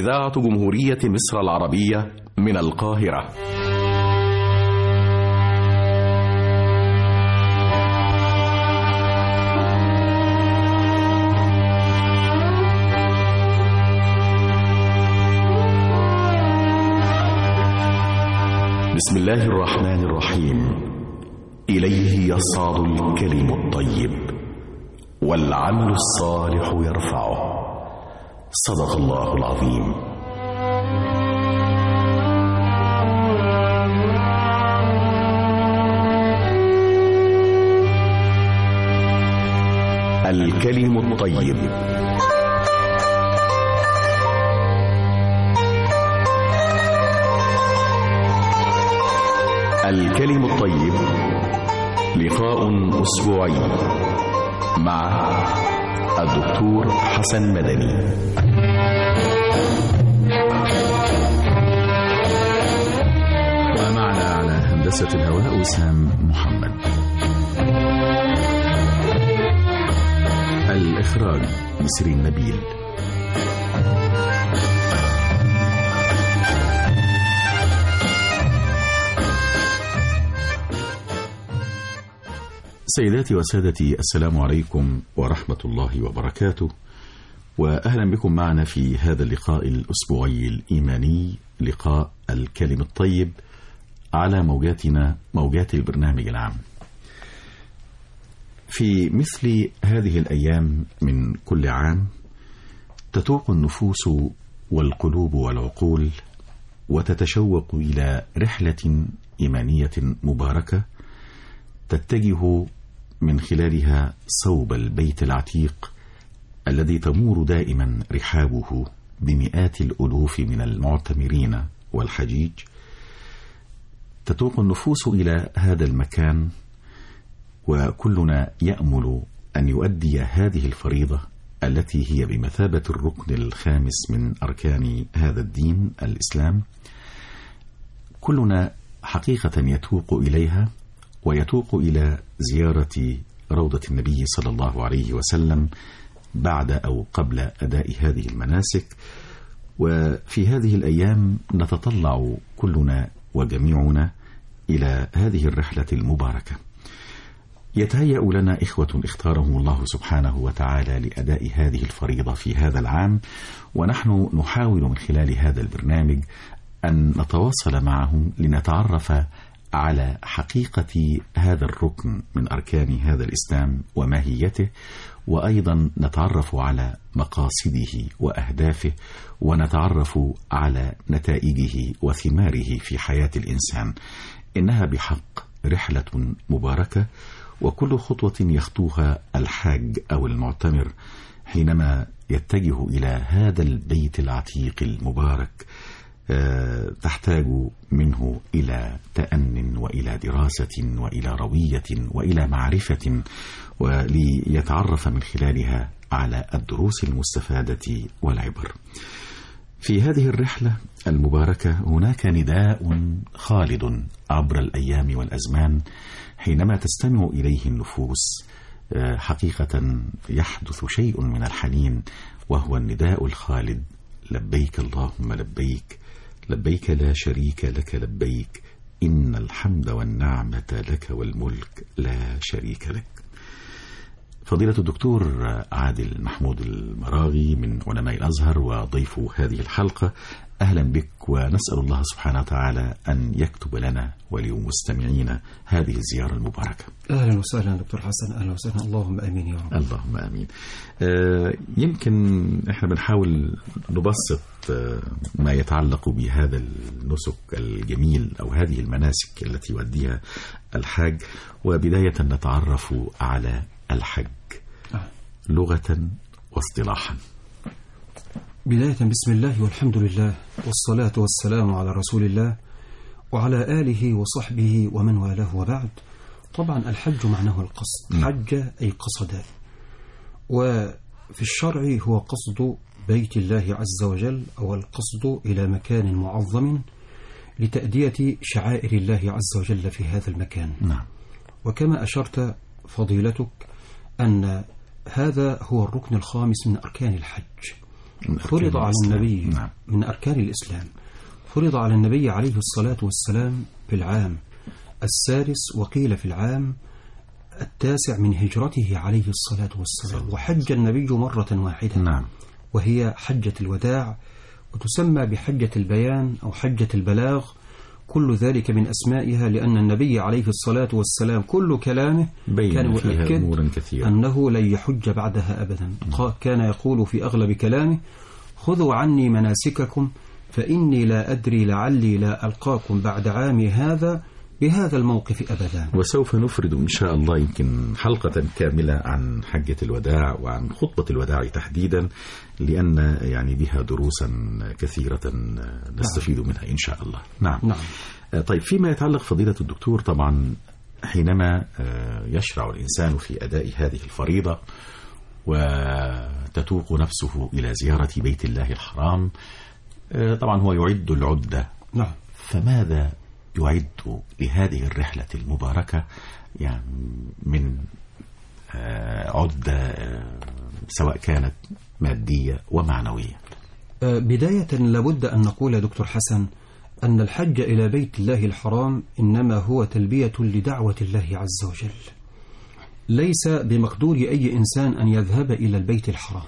إذاعة جمهورية مصر العربية من القاهرة. بسم الله الرحمن الرحيم. إليه يصعد الكلم الطيب والعمل الصالح يرفعه. صدق الله العظيم. الكلم الطيب. الكلم الطيب لقاء أسبوعي مع الدكتور حسن مدني. ومعنا على هندسة الهواء وسام محمد. الإخراج نسرين نبيل. سيداتي وسادتي، السلام عليكم ورحمة الله وبركاته، وأهلا بكم معنا في هذا اللقاء الأسبوعي الإيماني، لقاء الكلم الطيب على موجاتنا، موجات البرنامج العام. في مثل هذه الأيام من كل عام تتوق النفوس والقلوب والعقول وتتشوق إلى رحلة إيمانية مباركة تتجه من خلالها صوب البيت العتيق الذي تمور دائما رحابه بمئات الألوف من المعتمرين والحجيج. تتوق النفوس إلى هذا المكان، وكلنا يأمل أن يؤدي هذه الفريضة التي هي بمثابة الركن الخامس من أركان هذا الدين الإسلام. كلنا حقيقة يتوق إليها، ويتوق إلى زيارة روضة النبي صلى الله عليه وسلم بعد أو قبل أداء هذه المناسك. وفي هذه الأيام نتطلع كلنا وجميعنا إلى هذه الرحلة المباركة. يتهيأ لنا إخوة اختارهم الله سبحانه وتعالى لأداء هذه الفريضة في هذا العام، ونحن نحاول من خلال هذا البرنامج أن نتواصل معهم لنتعرف على حقيقة هذا الركن من أركان هذا الإسلام وماهيته، وأيضا نتعرف على مقاصده وأهدافه، ونتعرف على نتائجه وثماره في حياة الإنسان. إنها بحق رحلة مباركة، وكل خطوة يخطوها الحاج أو المعتمر حينما يتجه إلى هذا البيت العتيق المبارك تحتاج منه إلى تأن وإلى دراسة وإلى روية وإلى معرفة، وليتعرف من خلالها على الدروس المستفادة والعبر. في هذه الرحلة المباركة هناك نداء خالد عبر الأيام والأزمان، حينما تستمع إليه النفوس حقيقة يحدث شيء من الحنين، وهو النداء الخالد: لبيك اللهم لبيك، لبيك لا شريك لك لبيك، إن الحمد والنعمة لك والملك لا شريك لك. فضيلة الدكتور عادل محمود المراغي من علماء الأزهر وضيف هذه الحلقة، أهلا بك، ونسأل الله سبحانه وتعالى أن يكتب لنا ولمستمعينا هذه الزيارة المباركة. أهلا وسهلا دكتور حسن، أهلا وسهلا. اللهم آمين يا رب. اللهم آمين. يمكن إحنا بنحاول نبسط ما يتعلق بهذا النسك الجميل أو هذه المناسك التي يؤديها الحاج، وبداية نتعرف على الحج لغة واصطلاحا. بداية بسم الله والحمد لله والصلاة والسلام على رسول الله وعلى آله وصحبه ومن والاه، وبعد. طبعا الحج معناه القصد، حج أي قصد، وفي الشرع هو قصد بيت الله عز وجل، أو القصد إلى مكان معظم لتأدية شعائر الله عز وجل في هذا المكان. نعم. وكما أشرت فضيلتك أن هذا هو الركن الخامس من أركان الحج، فرض على النبي. نعم. من أركان الإسلام. فرض على النبي عليه الصلاة والسلام في العام 6 وقيل في العام 9 من هجرته عليه الصلاة والسلام، وحج النبي مرة واحدة. نعم. وهي حجة الوداع، وتسمى بحجة البيان أو حجة البلاغ، كل ذلك من أسمائها، لأن النبي عليه الصلاة والسلام كل كلامه كان يؤكد أنه لن يحج بعدها أبدا. كان يقول في أغلب كلامه: خذوا عني مناسككم فإني لا أدري لعلي لا ألقاكم بعد عامي هذا بهذا الموقف أبدا. وسوف نفرد إن شاء الله يمكن حلقة كاملة عن حجة الوداع وعن خطبة الوداع تحديدا، لأن يعني بها دروسا كثيرة نستفيد منها إن شاء الله. نعم. طيب، فيما يتعلق فضيلة الدكتور، طبعا حينما يشرع الإنسان في أداء هذه الفريضة وتتوق نفسه إلى زيارة بيت الله الحرام، طبعا هو يعد العدة. نعم. فماذا يعد لهذه الرحلة المباركة، يعني من عدة سواء كانت مادية ومعنوية؟ بداية لابد أن نقول يا دكتور حسن أن الحج إلى بيت الله الحرام إنما هو تلبية لدعوة الله عز وجل، ليس بمقدور أي إنسان أن يذهب إلى البيت الحرام.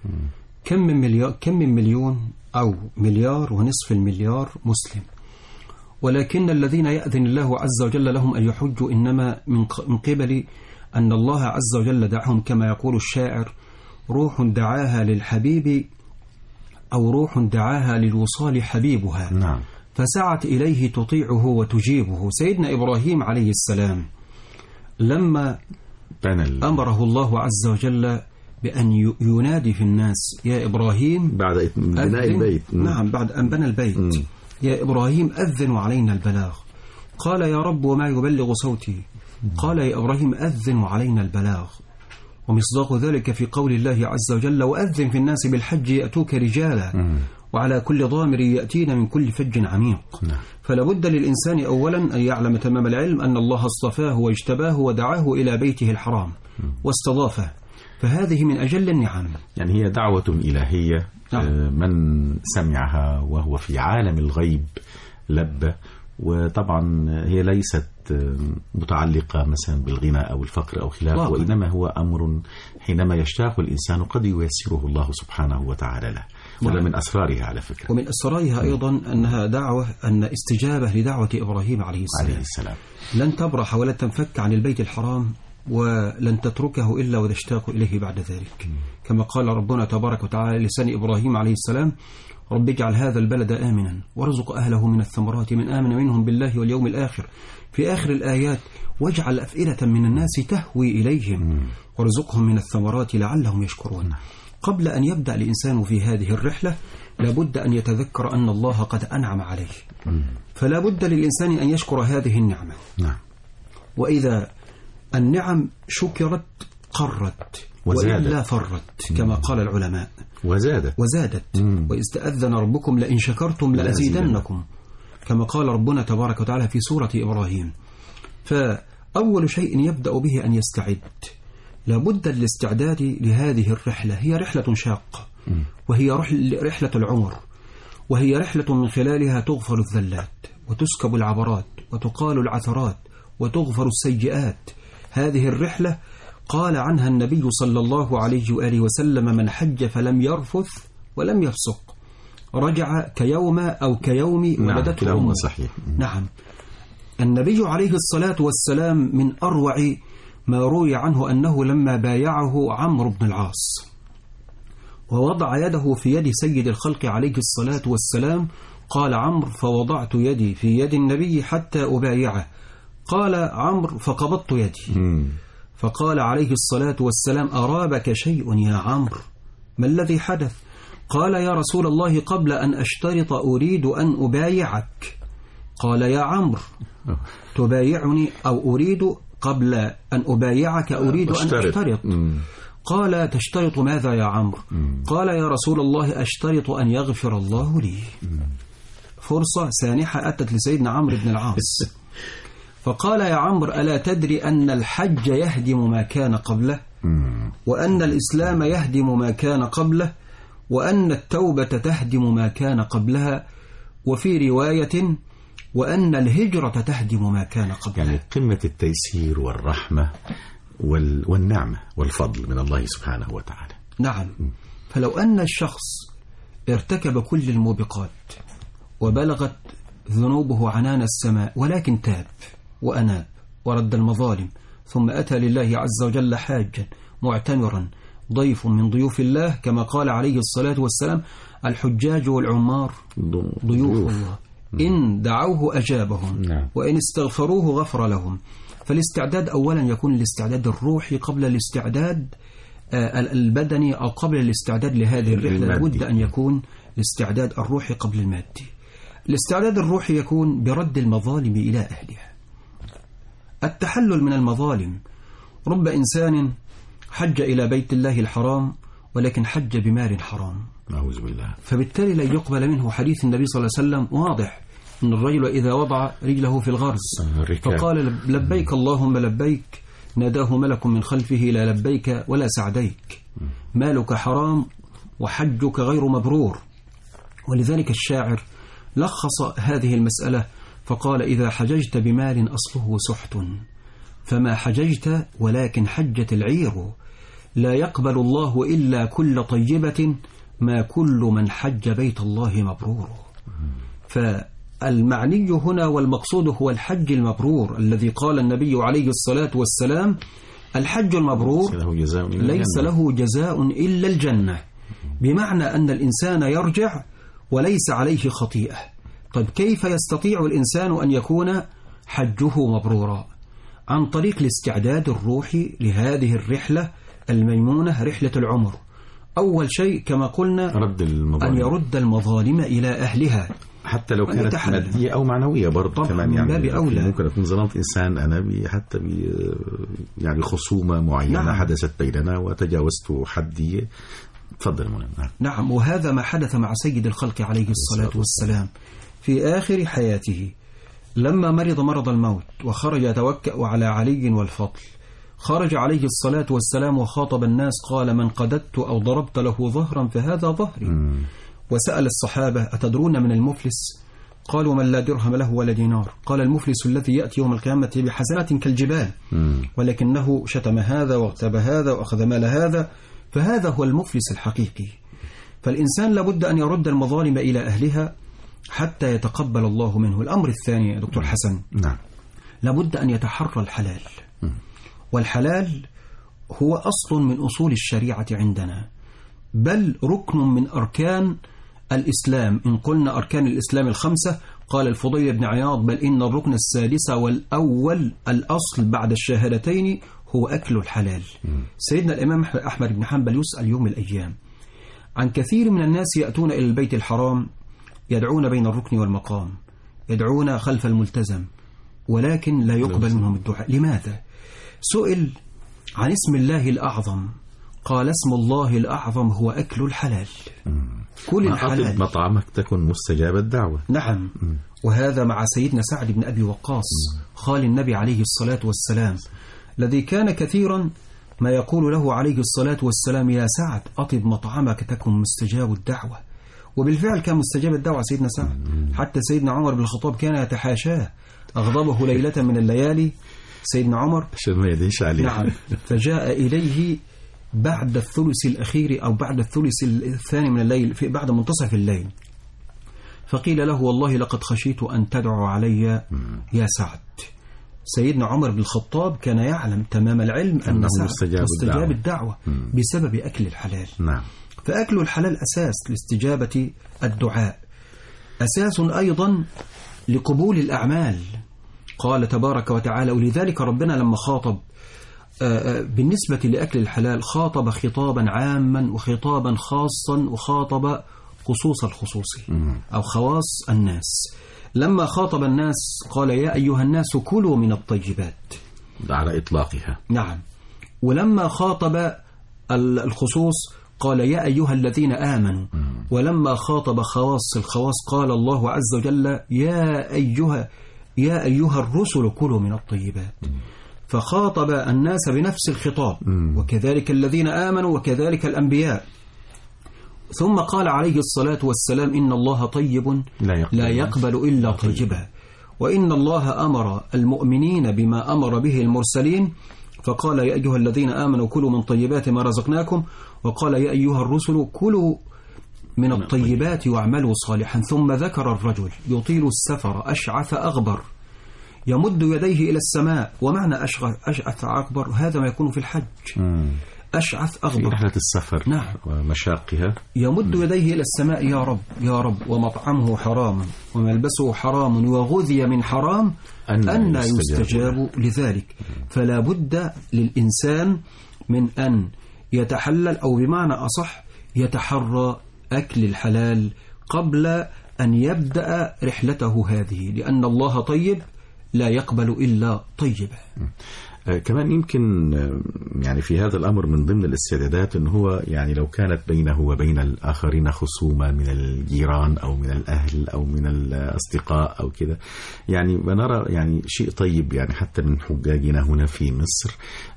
كم من مليون أو 1.5 مليار مسلم، ولكن الذين يأذن الله عز وجل لهم أن يحجوا إنما من قبل أن الله عز وجل دعهم، كما يقول الشاعر: روح دعاها للحبيب أو روح دعاها للوصال حبيبها. نعم. فسعت إليه تطيعه وتجيبه. سيدنا إبراهيم عليه السلام لما أمره الله عز وجل بأن ينادي في الناس: يا إبراهيم، بعد بناء البيت. نعم، بعد أن بنى البيت: يا إبراهيم أذن علينا البلاغ. قال: يا رب وما يبلغ صوتي؟ قال: يا إبراهيم أذن علينا البلاغ. ومصداق ذلك في قول الله عز وجل: وأذن في الناس بالحج يأتوك رجالا وعلى كل ضامر يأتين من كل فج عميق. فلا بد للإنسان أولا أن يعلم تمام العلم أن الله اصطفاه واجتباه ودعاه إلى بيته الحرام واستضافه، فهذه من أجل النعم. يعني هي دعوة إلهية. من سمعها وهو في عالم الغيب لبى. وطبعا هي ليست متعلقة مثلا بالغنى أو الفقر أو خلافه، وإنما هو أمر حينما يشتاق الإنسان قد ييسره الله سبحانه وتعالى له. وده من أسرارها على فكرة. ومن أسرارها أيضا أنها أن استجابة لدعوة إبراهيم عليه السلام لن تبرح ولا تنفك عن البيت الحرام، ولن تتركه إلا وتشتاق إليه بعد ذلك، كما قال ربنا تبارك وتعالى لسان إبراهيم عليه السلام: رب اجعل هذا البلد آمنا وارزق أهله من الثمرات من آمن منهم بالله واليوم الآخر. في آخر الآيات: واجعل أفئدة من الناس تهوي إليهم وارزقهم من الثمرات لعلهم يشكرون. قبل أن يبدأ الإنسان في هذه الرحلة لابد أن يتذكر أن الله قد أنعم عليه، فلا بد للإنسان أن يشكر هذه النعمة. وإذا النعم شكرت قرت وإلا فرت، كما قال العلماء، وزادت. وإذ تأذن ربكم لئن شكرتم لأزيدنكم، كما قال ربنا تبارك وتعالى في سورة إبراهيم. فأول شيء يبدأ به أن يستعد. لابد الاستعداد لهذه الرحلة، هي رحلة شاقة، وهي رحلة العمر، وهي رحلة من خلالها تغفر الذلات وتسكب العبرات وتقال العثرات وتغفر السيئات. هذه الرحلة قال عنها النبي صلى الله عليه وآله وسلم: من حج فلم يرفث ولم يفسق رجع كيوم أو كيوم ولدته أمه. صحيح. نعم. النبي عليه الصلاة والسلام من أروع ما روي عنه أنه لما بايعه عمرو بن العاص ووضع يده في يد سيد الخلق عليه الصلاة والسلام، قال عمرو: فوضعت يدي في يد النبي حتى أبايعه. قال عمرو: فقبضت يدي. فقال عليه الصلاة والسلام: أرابك شيء يا عمرو؟ ما الذي حدث؟ قال: يا رسول الله، قبل أن أشترط أريد أن أبايعك. قال: يا عمرو، تبايعني أو أريد قبل أن أبايعك أريد أن أشترط. قال: تشترط ماذا يا عمرو؟ قال: يا رسول الله، أشترط أن يغفر الله لي. فرصة سانحة أتت لسيدنا عمرو بن العاص. فقال: يا عمرو، ألا تدري أن الحج يهدم ما كان قبله، وأن الإسلام يهدم ما كان قبله، وأن التوبة تهدم ما كان قبلها، وفي رواية وأن الهجرة تهدم ما كان قبلها. يعني قمة التيسير والرحمة والنعمة والفضل من الله سبحانه وتعالى. نعم. فلو أن الشخص ارتكب كل الموبقات وبلغت ذنوبه عنان السماء، ولكن تاب وأناب ورد المظالم، ثم أتى لله عز وجل حاجا معتمرا ضيف من ضيوف الله، كما قال عليه الصلاة والسلام: الحجاج والعمار ضيوف الله، إن دعوه أجابهم وإن استغفروه غفر لهم. فالاستعداد أولا يكون الاستعداد الروحي قبل الاستعداد البدني، أو قبل الاستعداد لهذه الرحلة لابد أن يكون الاستعداد الروحي قبل المادي. الاستعداد الروحي يكون برد المظالم إلى أهلها، التحلل من المظالم. رب إنسان حج إلى بيت الله الحرام ولكن حج بمال حرام، أعوذ بالله، فبالتالي لا يقبل منه. حديث النبي صلى الله عليه وسلم واضح: إن الرجل إذا وضع رجله في الغرز فقال لبيك اللهم لبيك، ناداه ملك من خلفه: لا لبيك ولا سعديك، مالك حرام وحجك غير مبرور. ولذلك الشاعر لخص هذه المسألة فقال: إذا حججت بمال أصله سحت، فما حججت ولكن حجت العير، لا يقبل الله إلا كل طيبة، ما كل من حج بيت الله مبرور. فالمعني هنا والمقصود هو الحج المبرور، الذي قال النبي عليه الصلاة والسلام: الحج المبرور ليس له جزاء إلا الجنة، بمعنى أن الإنسان يرجع وليس عليه خطيئة. طيب كيف يستطيع الإنسان أن يكون حجه مبرورا؟ عن طريق الاستعداد الروحي لهذه الرحلة الميمونة، رحلة العمر. أول شيء كما قلنا أن يرد المظالم إلى أهلها، حتى لو كانت مادية أو معنوية برضه كمان. يعني ممكن أكون ظلمت إنسان أنا حتى يعني خصومة معينة نعم. حدثت بيننا وتجاوزت حدي. تفضل مولانا. نعم، وهذا ما حدث مع سيد الخلق عليه الصلاة والسلام في آخر حياته، لما مرض مرض الموت وخرج يتوكأ على علي والفضل، خرج عليه الصلاة والسلام وخاطب الناس، قال: من قددت أو ضربت له ظهرا فهذا ظهري. وسأل الصحابة: أتدرون من المفلس؟ قالوا: من لا درهم له ولا دينار. قال: المفلس الذي يأتي يوم القيامة بحسنات كالجبال، ولكنه شتم هذا واغتاب هذا وأخذ مال هذا، فهذا هو المفلس الحقيقي. فالإنسان لابد أن يرد المظالم إلى أهلها حتى يتقبل الله منه. الأمر الثاني يا دكتور حسن، لابد أن يتحرى الحلال، والحلال هو أصل من أصول الشريعة عندنا، بل ركن من أركان الإسلام. إن قلنا أركان الإسلام 5، قال الفضيل بن عياض: بل إن الركن السادس والأول الأصل بعد الشهادتين هو أكل الحلال. سيدنا الإمام أحمد بن حنبل يسأل يوم الأيام عن كثير من الناس يأتون إلى البيت الحرام يدعون بين الركن والمقام، يدعون خلف الملتزم، ولكن لا يقبل منهم الدعاء. لماذا؟ سئل عن اسم الله الأعظم، قال: اسم الله الأعظم هو أكل الحلال. كل الحلال، مطعمك تكن مستجاب الدعوة. نعم. وهذا مع سيدنا سعد بن أبي وقاص خال النبي عليه الصلاة والسلام، الذي كان كثيرا ما يقول له عليه الصلاة والسلام: يا سعد أطب مطعمك تكن مستجاب الدعوة. وبالفعل كان مستجاب الدعوة سيدنا سعد، حتى سيدنا عمر بن الخطاب كان يتحاشاه، أغضبه ليلة من الليالي سيدنا عمر عشان ما يدهش عليه. نعم. فجاء إليه بعد الثلث الأخير أو بعد الثلث الثاني من الليل، بعد منتصف الليل، فقيل له: والله لقد خشيت أن تدعو علي يا سعد. سيدنا عمر بن الخطاب كان يعلم تمام العلم أن سعد مستجاب الدعوة بسبب أكل الحلال. نعم. فأكل الحلال أساس لاستجابة الدعاء، أساس أيضا لقبول الأعمال. قال تبارك وتعالى: ولذلك ربنا لما خاطب بالنسبة لأكل الحلال خاطب خطابا عاما وخطابا خاصا وخاطب خصوص الخصوصي أو خواص الناس. لما خاطب الناس قال: يا أيها الناس كلوا من الطيبات، على إطلاقها. نعم. ولما خاطب الخصوص قال: يا أيها الذين آمنوا. ولما خاطب خواص الخواص قال الله عز وجل: يا أيها الرسل كلوا من الطيبات. فخاطب الناس بنفس الخطاب، وكذلك الذين آمنوا وكذلك الأنبياء. ثم قال عليه الصلاة والسلام إن الله طيب لا يقبل إلا طيبا، وإن الله أمر المؤمنين بما أمر به المرسلين، فقال يا أيها الذين آمنوا كلوا من طيبات ما رزقناكم، وقال يا أيها الرسل كلوا من الطيبات واعملوا صالحا. ثم ذكر الرجل يطيل السفر أشعث أغبر يمد يديه إلى السماء. ومعنى أشعث أغبر هذا ما يكون في الحج. أشعث أغبر في رحلة السفر نعم ومشاقها، يمد يديه إلى السماء يا رب يا رب، ومطعمه حرام وملبسه حرام وغذي من حرام، أن يستجاب لذلك. فلا بد للإنسان من أن يتحلل، أو بمعنى أصح يتحرى أكل الحلال قبل أن يبدأ رحلته هذه، لأن الله طيب لا يقبل إلا طيبا. كمان يمكن يعني في هذا الأمر من ضمن الاستعدادات أنه هو يعني لو كانت بينه وبين الآخرين خصومة من الجيران أو من الأهل أو من الأصدقاء أو كده، يعني بنرى يعني شيء طيب يعني حتى من حجاجنا هنا في مصر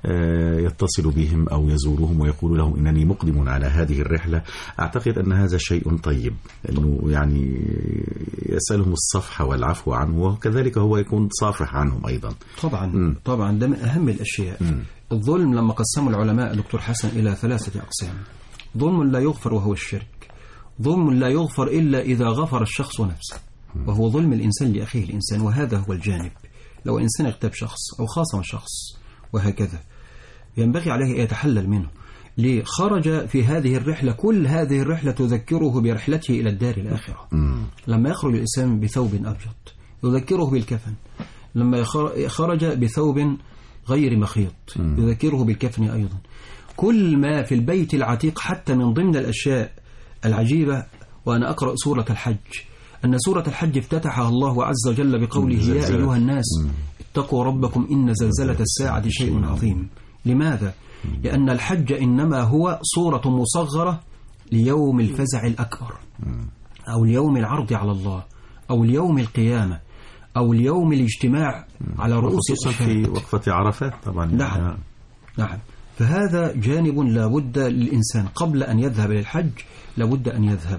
يتصل بهم أو يزورهم ويقول لهم إنني مقدم على هذه الرحلة. أعتقد أن هذا شيء طيب، أنه يعني يسألهم الصفح والعفو عنه، وكذلك هو يكون صافح عنهم أيضا. طبعا ده من أهم الأشياء. الظلم لما قسموا العلماء دكتور حسن إلى 3 أقسام: ظلم لا يغفر وهو الشرك، ظلم لا يغفر إلا إذا غفر الشخص نفسه، وهو ظلم الإنسان لأخيه الإنسان، وهذا هو الجانب. لو إنسان اغتاب شخص أو خاصم شخص وهكذا ينبغي عليه أن يتحلل منه. ليه؟ خرج في هذه الرحلة، كل هذه الرحلة تذكره برحلته إلى الدار الآخرة. لما يخرج الإنسان بثوب أبيض يذكره بالكفن، لما خرج بثوب غير مخيط يذكره بالكفن أيضا. كل ما في البيت العتيق، حتى من ضمن الأشياء العجيبة وأنا أقرأ سورة الحج، أن سورة الحج افتتحها الله عز وجل بقوله يا أيها الناس اتقوا ربكم إن زلزلة الساعة شيء عظيم. لماذا؟ لأن الحج إنما هو صورة مصغرة ليوم الفزع الأكبر، أو اليوم العرض على الله، أو اليوم القيامة، أو اليوم الاجتماع على رؤوس الأشهاد في وقفة عرفات طبعا. نعم. فهذا جانب لابد للإنسان قبل أن يذهب للحج، لابد أن يذهب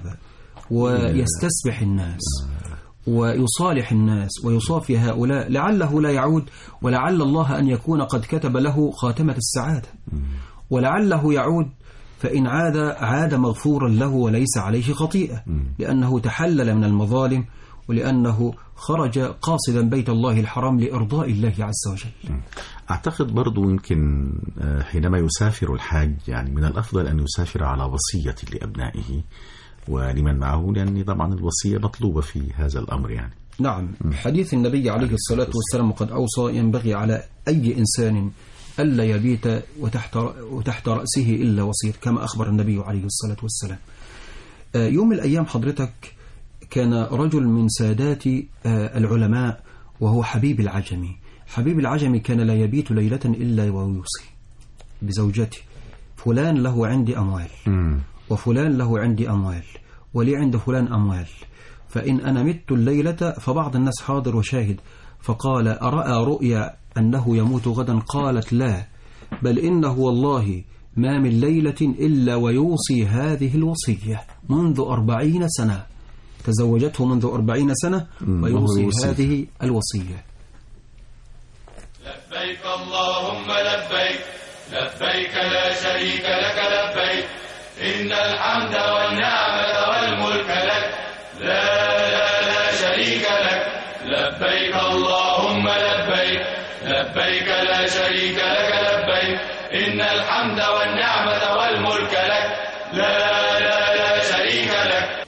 ويستسبح الناس ويصالح الناس ويصافي هؤلاء، لعله لا يعود، ولعل الله أن يكون قد كتب له خاتمة السعادة، ولعله يعود، فإن عاد مغفورا له وليس عليه خطيئة، لأنه تحلل من المظالم، ولأنه خرج قاصدا بيت الله الحرام لإرضاء الله عز وجل. أعتقد برضو يمكن حينما يسافر الحاج يعني من الأفضل أن يسافر على وصية لأبنائه ولمن معه، لأن طبعا الوصية مطلوبة في هذا الأمر يعني. نعم، حديث النبي عليه الصلاة والسلام قد أوصى ينبغي على أي إنسان ألا يبيت وتحت رأسه إلا وصية، كما أخبر النبي عليه الصلاة والسلام. يوم من الأيام حضرتك كان رجل من سادات العلماء وهو حبيب العجمي. حبيب العجمي كان لا يبيت ليلة إلا ويوصي بزوجته: فلان له عندي أموال، وفلان له عندي أموال، ولي عند فلان أموال، فإن أنا مت الليلة فبعض الناس حاضر وشاهد، فقال: أرأى رؤيا أنه يموت غدا؟ قالت: لا، بل إنه والله ما من ليلة إلا ويوصي هذه الوصية منذ 40 سنة، تزوجته منذ 40 سنة ويوصي هذه الوصية. لبيك اللهم لبيك، لبيك لا شريك لك لبيك، إن الحمد والنعمة والملك لك، لا شريك لك. لبيك اللهم لبيك، لبيك لا شريك لك لبيك، إن الحمد والنعمة والملك لك، لا شريك لك.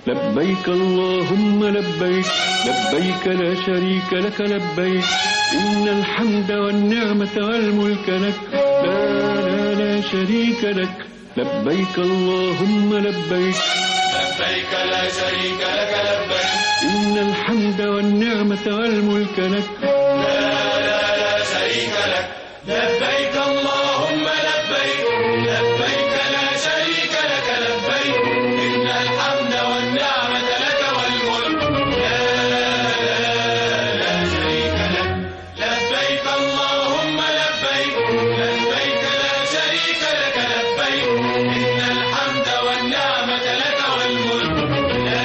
لبيك اللهم لبيك لبيك لا شريك لك لبيك إن الحمد والنعمة والملك لك لا شريك لك لبيك اللهم لبيك لبيك لا شريك لك لبيك إن الحمد والنعمة والملك لك لا شريك لك لبيك اللهم لبيك لبيك لا شريك لك لبيك إن الحمد والنعمة لك والملك لا شريك لك لبيك اللهم لبيك لبيك لا شريك لك لبيك إن الحمد والنعمة لك والملك لا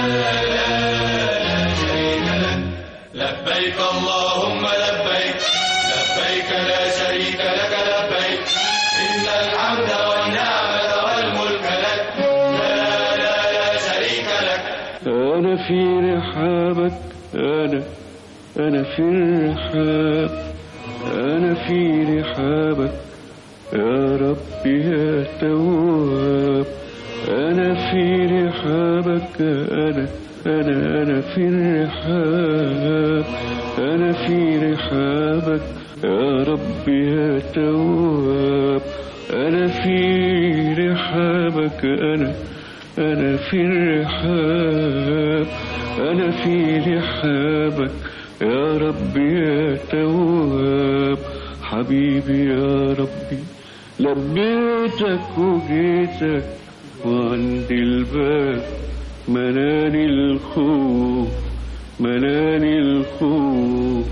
شريك لك لبيك اللهم لبيك لبيك لا شريك لك لبيك إن الحمد والنعمة والملك لك لا شريك لك أنا في رحابك أنا في الرحاب أنا في رحابك يا ربي يا تواب أنا في رحابك أنا في الرحاب أنا في رحابك يا ربي يا تواب أنا في رحابك أنا في الرحاب أنا في رحابك يا ربي يا تواب حبيبي يا ربي لبيتك وجيتك وعند الباب مناني الخوف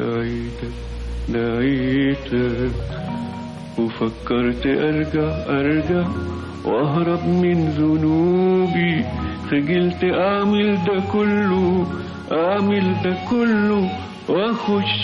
دعيتك وفكرت أرجع وأهرب من ذنوبي خجلت أعمل ده كله وأخش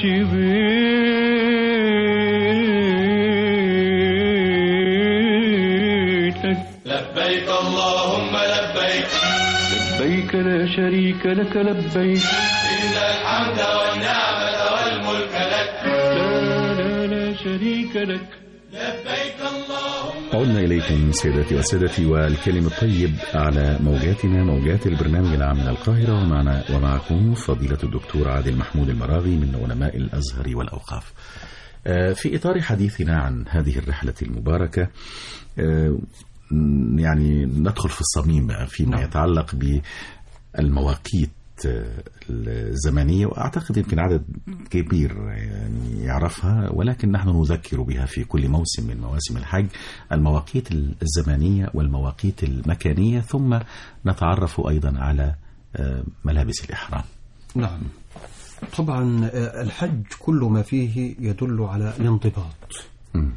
بيتك لبيك اللهم لبيك لبيك لا شريك لك لبيك إن الحمد والنعمة والملك لك لا شريك لك لبيك اللهم. عدنا إليكم سيداتي وسادتي، والكلم الطيب على موجاتنا، موجات البرنامج العام من القاهرة، ومعكم فضيلة الدكتور عادل محمود المراغي من علماء الأزهر والأوقاف. في إطار حديثنا عن هذه الرحلة المباركة يعني ندخل في الصميم بقى فيما يتعلق بالمواقيت الزمنية، وأعتقد يمكن عدد كبير يعني يعرفها، ولكن نحن نذكر بها في كل موسم من مواسم الحج، المواقيت الزمنية والمواقيت المكانية، ثم نتعرف أيضا على ملابس الإحرام. نعم، طبعا الحج كل ما فيه يدل على الانضباط.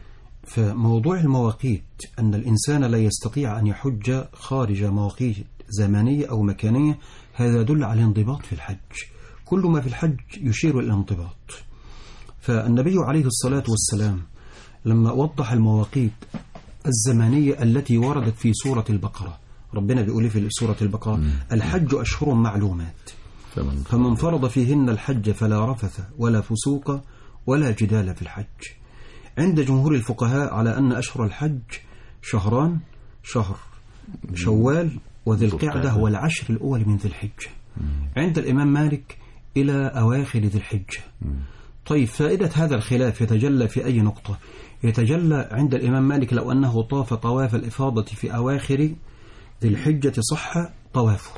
فموضوع المواقيت أن الإنسان لا يستطيع أن يحج خارج مواقيت زمنية أو مكانية، هذا يدل على الانضباط في الحج. كل ما في الحج يشير إلى الانضباط. فالنبي عليه الصلاة والسلام لما وضح المواقيت الزمنية التي وردت في سورة البقرة، ربنا بيقول في سورة البقرة الحج أشهر معلومات فمن فرض فيهن الحج فلا رفث ولا فسوق ولا جدال في الحج. عند جمهور الفقهاء على أن أشهر الحج شهران، شهر شوال وذي القعدة والعشر الأول من ذي الحجة. عند الإمام مالك إلى أواخر ذي الحجة. طيب، فائدة هذا الخلاف يتجلى في أي نقطة؟ يتجلى عند الإمام مالك لو أنه طاف طواف الإفاضة في أواخر ذي الحجة صح طوافه.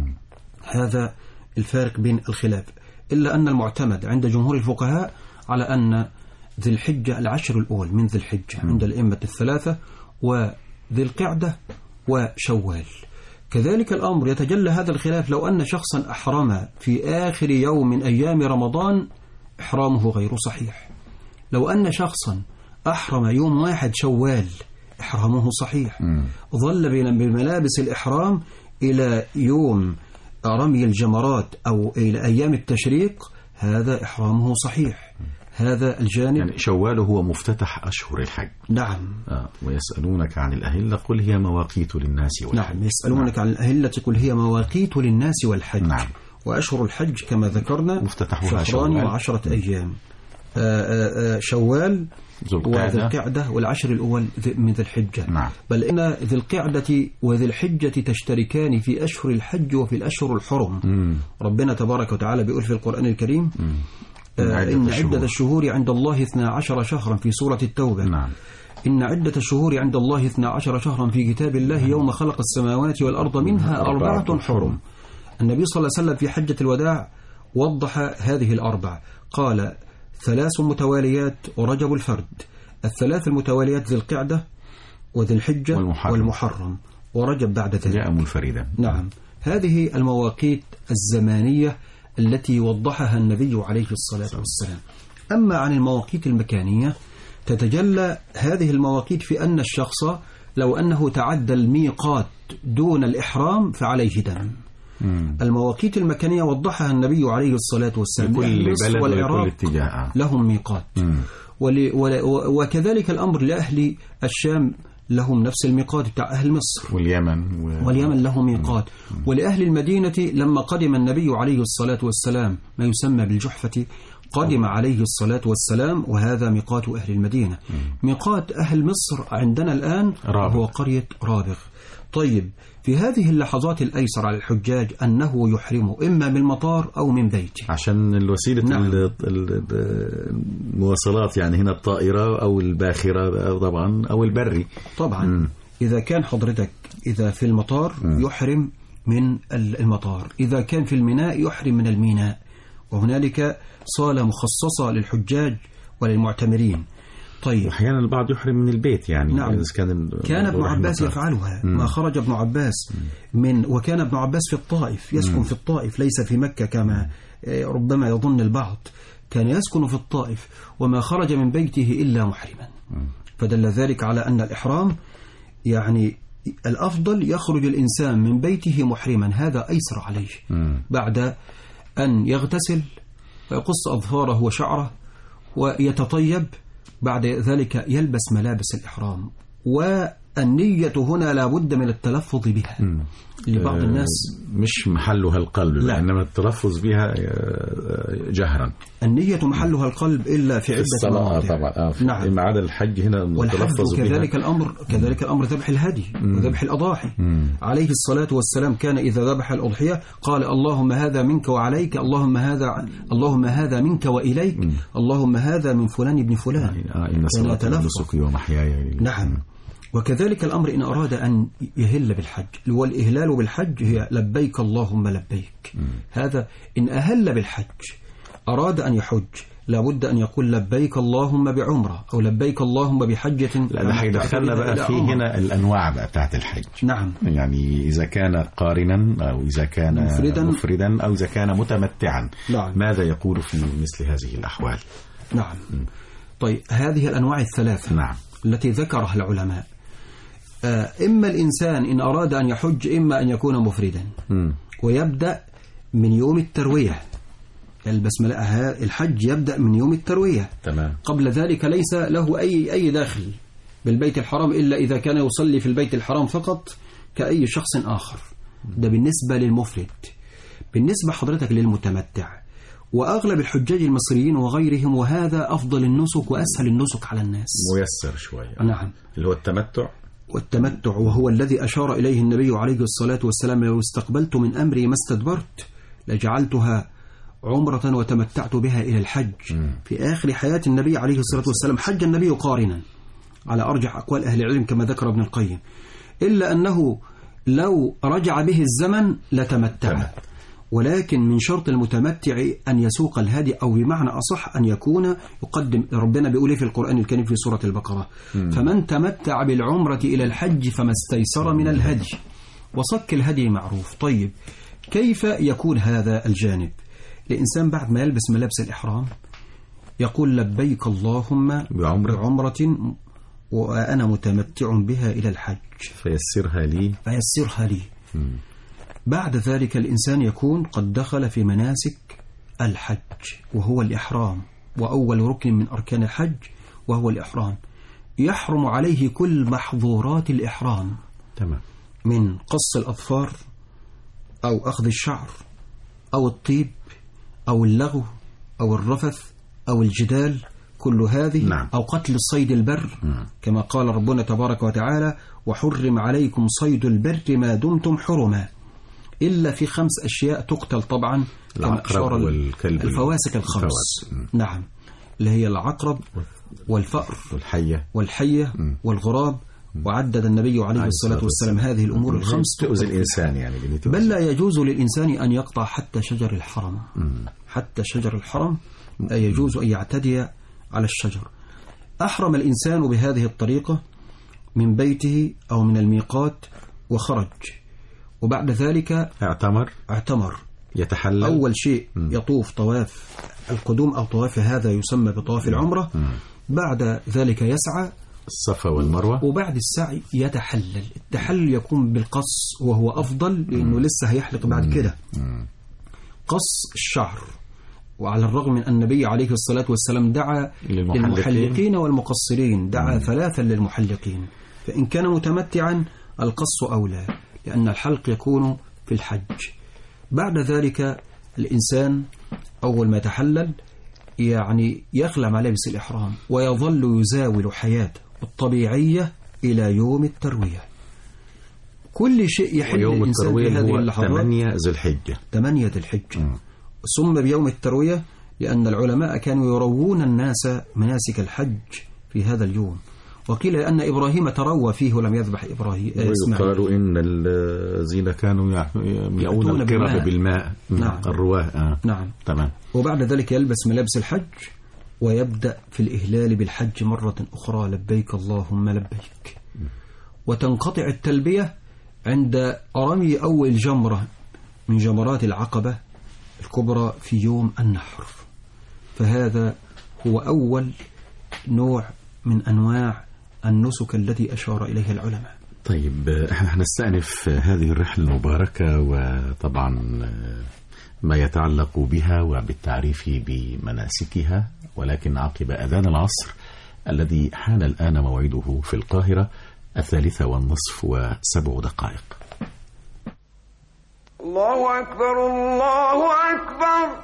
هذا الفارق بين الخلاف، إلا أن المعتمد عند جمهور الفقهاء على أن ذي الحجة العشر الأول من ذي الحجة عند الأئمة الثلاثة، وذي القعدة وشوال. كذلك الأمر يتجلى هذا الخلاف لو أن شخصا أحرم في آخر يوم من أيام رمضان، إحرامه غير صحيح. لو أن شخصا أحرم يوم 1 شوال، إحرامه صحيح. ظل بملابس الإحرام إلى يوم رمي الجمرات أو إلى أيام التشريق، هذا إحرامه صحيح. هذا الجانب، يعني شوال هو مفتتح أشهر الحج. نعم. ويسألونك عن الأهلة قل هي مواقيت للناس والحج. نعم، يسألونك عن الأهلة قل هي مواقيت للناس والحج. نعم. وأشهر الحج كما ذكرنا مفتتحها شهران و10 أيام. شوال وذي القعدة والعشر الأول من ذي الحجة. نعم. بل إن ذي القعدة وذي الحجة تشتركان في أشهر الحج وفي الأشهر الحرم. ربنا تبارك وتعالى بيقول في القرآن الكريم إن عدة الشهور عند الله 12 شهرا في سورة التوبة. نعم. إن عدة الشهور عند الله 12 شهرا في كتاب الله يوم خلق السماوات والأرض منها 4 حرم. النبي صلى الله عليه وسلم في حجة الوداع وضح هذه الأربع، قال 3 متواليات ورجب الفرد، 3 المتواليات ذي القعدة وذي الحجة والمحرم ورجب بعد ذلك جاء منفردا. نعم. هذه المواقيت الزمانية التي وضحها النبي عليه الصلاة والسلام. أما عن المواقيت المكانية تتجلى هذه المواقيت في أن الشخص لو أنه تعدى الميقات دون الإحرام فعليه دم. المواقيت المكانية وضحها النبي عليه الصلاة والسلام. كل بلد والعراق اتجاه لهم ميقات، وكذلك الأمر لأهل الشام لهم نفس الميقات بتاع أهل مصر، واليمن لهم ميقات، ولأهل المدينة لما قدم النبي عليه الصلاة والسلام ما يسمى بالجحفة قدم عليه الصلاة والسلام وهذا ميقات أهل المدينة. ميقات أهل مصر عندنا الآن هو قرية رابغ. طيب في هذه اللحظات الأيسر على الحجاج أنه يحرم إما من المطار أو من بيته عشان الوسيلة. نعم. المواصلات يعني هنا الطائرة أو الباخرة طبعا أو البري طبعا. إذا كان حضرتك إذا في المطار يحرم من المطار، إذا كان في الميناء يحرم من الميناء، وهنالك صالة مخصصة للحجاج وللمعتمرين. طيب أحيانا البعض يحرم من البيت يعني. نعم. كان ابن عباس يفعلها. ما خرج ابن عباس وكان ابن عباس في الطائف يسكن في الطائف ليس في مكة كما ربما يظن البعض، كان يسكن في الطائف وما خرج من بيته إلا محرما. فدل ذلك على أن الإحرام يعني الأفضل يخرج الإنسان من بيته محرما، هذا أيسر عليه بعد أن يغتسل ويقص أظفاره وشعره ويتطيب، بعد ذلك يلبس ملابس الإحرام. والنية هنا لا بد من التلفظ بها. لبعض الناس مش محلها القلب، لا، إنما التلفظ بها جهرا. النية محلها القلب إلا في عدة الصلاة طبعا. نعم. ما عدا الحج هنا والحج كذلك الأمر ذبح الهدي وذبح الأضاحي. عليه الصلاة والسلام كان إذا ذبح الأضحية قال اللهم هذا منك وعليك، اللهم هذا منك وإليك، اللهم هذا من فلان ابن فلان. إن صلاتي ونسكي ومحياي. نعم. وكذلك الأمر إن أراد أن يهل بالحج، والإهلال بالحج هي لبيك اللهم لبيك. هذا إن أهل بالحج أراد أن يحج لابد أن يقول لبيك اللهم بعمرة أو لبيك اللهم بحجة. لا، ده هيدخلنا بقى في هنا الأنواع بقى بتاعت الحج. نعم. يعني إذا كان قارنا أو إذا كان مفردا أو إذا كان متمتعا. نعم. ماذا يقول في مثل هذه الأحوال؟ نعم. طيب هذه الأنواع الثلاثة. نعم. التي ذكرها العلماء. إما الإنسان إن أراد أن يحج إما أن يكون مفردا ويبدأ من يوم التروية. الحج يبدأ من يوم التروية. تمام. قبل ذلك ليس له أي داخل بالبيت الحرام إلا إذا كان يصلي في البيت الحرام فقط كأي شخص آخر. ده بالنسبة للمفرد. بالنسبة حضرتك للمتمتع وأغلب الحجاج المصريين وغيرهم، وهذا أفضل النسك وأسهل النسك على الناس، ميسر شوية. نعم. اللي هو التمتع. والتمتع وهو الذي أشار إليه النبي عليه الصلاة والسلام لو استقبلت من أمري ما استدبرت لجعلتها عمرة وتمتعت بها إلى الحج. في آخر حياة النبي عليه الصلاة والسلام حج النبي قارنا على أرجح أقوال أهل العلم كما ذكر ابن القيم، إلا أنه لو رجع به الزمن لتمتع. ولكن من شرط المتمتع أن يسوق الهدي، أو بمعنى أصح أن يكون يقدم. ربنا بيقول في القرآن الكريم في سورة البقرة فمن تمتع بالعمرة إلى الحج فما استيسر من الهدي، وصك الهدي معروف. طيب كيف يكون هذا الجانب؟ الإنسان بعد ما يلبس ملابس الإحرام يقول لبيك اللهم بعمرة وأنا متمتع بها إلى الحج فيسرها لي. بعد ذلك الإنسان يكون قد دخل في مناسك الحج وهو الإحرام، وأول ركن من أركان الحج وهو الإحرام. يحرم عليه كل محظورات الإحرام. تمام. من قص الأظفار أو أخذ الشعر أو الطيب أو اللغو أو الرفث أو الجدال كل هذه نعم. أو قتل الصيد البر كما قال ربنا تبارك وتعالى وحرم عليكم صيد البر ما دمتم حرما إلا في 5 أشياء تقتل طبعا كما أشار والكلب الفواسق ال5 نعم اللي هي العقرب والفأر والحية والغراب. وعدد النبي عليه الصلاة والسلام هذه الأمور ال5 تؤذي الإنسان يعني بل لا يجوز للإنسان أن يقطع حتى شجر الحرم حتى شجر الحرم لا يجوز أن يعتدي على الشجر. أحرم الإنسان بهذه الطريقة من بيته أو من الميقات وخرج وبعد ذلك اعتمر يتحلل. أول شيء يطوف طواف القدوم أو طواف هذا يسمى بطواف العمرة. بعد ذلك يسعى الصفا والمروة وبعد السعي يتحلل. التحلل يكون بالقص وهو أفضل لأنه لسه هيحلق بعد كده قص الشعر. وعلى الرغم من أن النبي عليه الصلاة والسلام دعا للمحلقين والمقصرين دعا 3 للمحلقين فإن كان متمتعا القص أولى لأن الحلق يكون في الحج. بعد ذلك الإنسان أول ما يتحلل يعني يخلع ملابس الإحرام ويظل يزاول حياته الطبيعية إلى يوم التروية. كل شيء يحل يوم الإنسان في هذه اللحظات 8 ذي الحجة 8 ذي الحجة ثم بيوم التروية لأن العلماء كانوا يروون الناس مناسك الحج في هذا اليوم. وقيل لأن إبراهيم تروى فيه ولم يذبح إبراهيم ويقال إن الذين كانوا يأون القرب بالماء نعم. الرواه نعم تمام. وبعد ذلك يلبس ملابس الحج ويبدأ في الإهلال بالحج مرة أخرى لبيك اللهم لبيك. وتنقطع التلبية عند رمي أول جمرة من جمرات العقبة الكبرى في يوم النحر. فهذا هو أول نوع من أنواع النسك التي أشار إليها العلماء. طيب احنا هنستأنف هذه الرحلة المباركة وطبعا ما يتعلق بها وبالتعريف بمناسكها ولكن عقب أذان العصر الذي حان الآن موعده في القاهرة 3:07. الله أكبر الله أكبر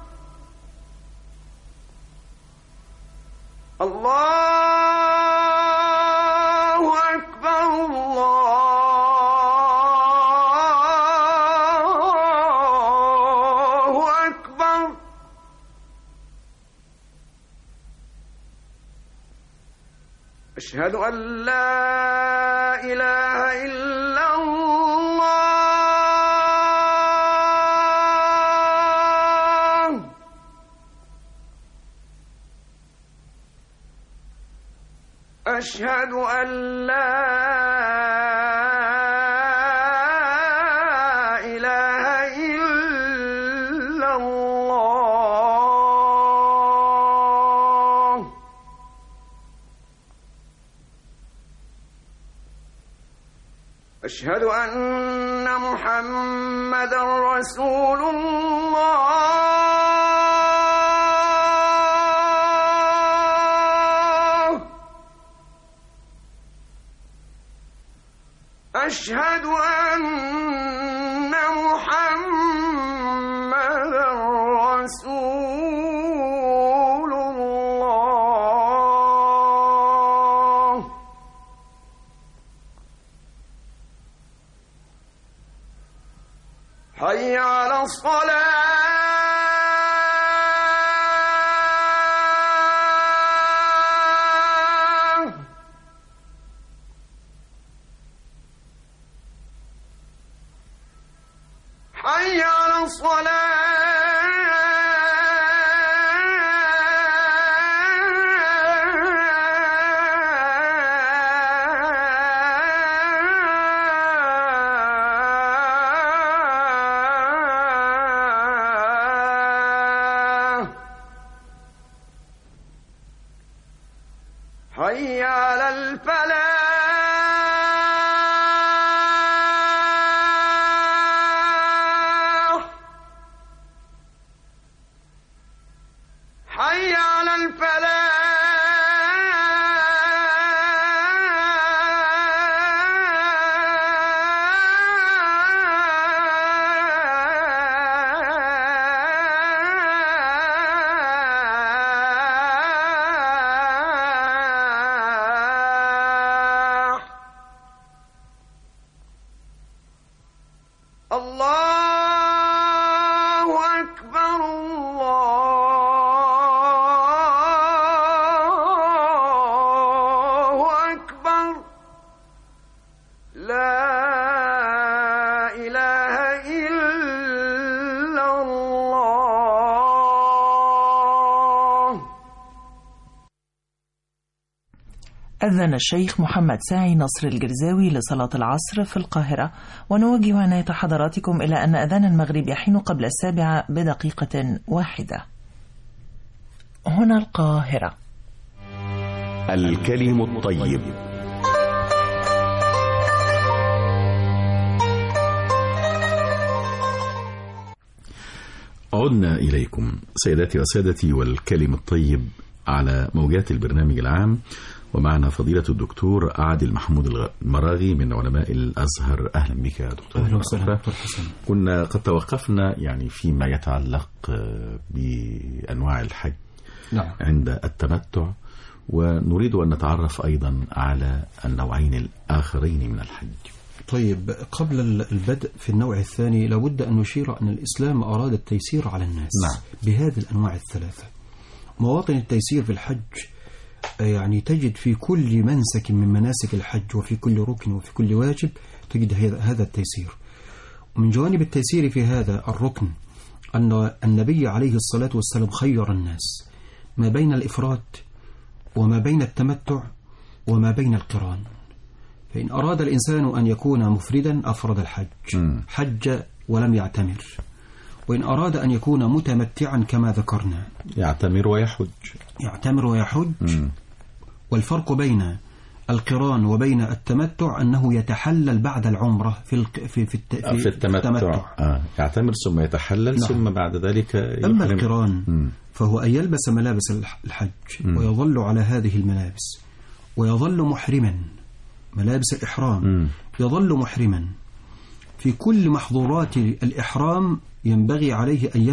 الله أكبر الله أكبر أشهد أن لا إله إلا الله أشهد أن لا إله إلا الله أشهد أن محمدا رسول الله أشهد أن محمدا رسول الله حي على الصلاة حي على الصلاة حي على الفلاح حي على أذن الشيخ محمد ساعي نصر الجرزاوي لصلاة العصر في القاهرة، ونوجه عناية حضراتكم إلى أن أذان المغرب يحين قبل 7 بدقيقة واحدة. هنا القاهرة. الكلم الطيب. عدنا إليكم سيداتي وسادتي، والكلم الطيب على موجات البرنامج العام، ومعنا فضيلة الدكتور عادل محمود المراغي من علماء الأزهر. أهلا بك يا دكتور. أهلا وسهلا دكتور حسن. كنا قد توقفنا يعني فيما يتعلق بأنواع الحج. نعم. عند التمتع، ونريد أن نتعرف أيضا على النوعين الآخرين من الحج. طيب، قبل البدء في النوع الثاني لابد أن نشير أن الإسلام أراد التيسير على الناس. نعم. بهذه الأنواع الثلاثة. مواطن التيسير في الحج يعني تجد في كل منسك من مناسك الحج، وفي كل ركن وفي كل واجب تجد هذا التيسير. ومن جوانب التيسير في هذا الركن أن النبي عليه الصلاة والسلام خير الناس ما بين الإفراد وما بين التمتع وما بين القران. فإن أراد الإنسان أن يكون مفردا أفرد الحج، حج ولم يعتمر. وإن أراد أن يكون متمتعا كما ذكرنا يعتمر ويحج. والفرق بين القران وبين التمتع أنه يتحلل بعد العمرة في التمتع. يعتمر ثم يتحلل. نعم. ثم بعد ذلك أما القران فهو أن يلبس ملابس الحج ويظل على هذه الملابس، ويظل محرما ملابس الإحرام، يظل محرما في كل محظورات الإحرام. ينبغي عليه أن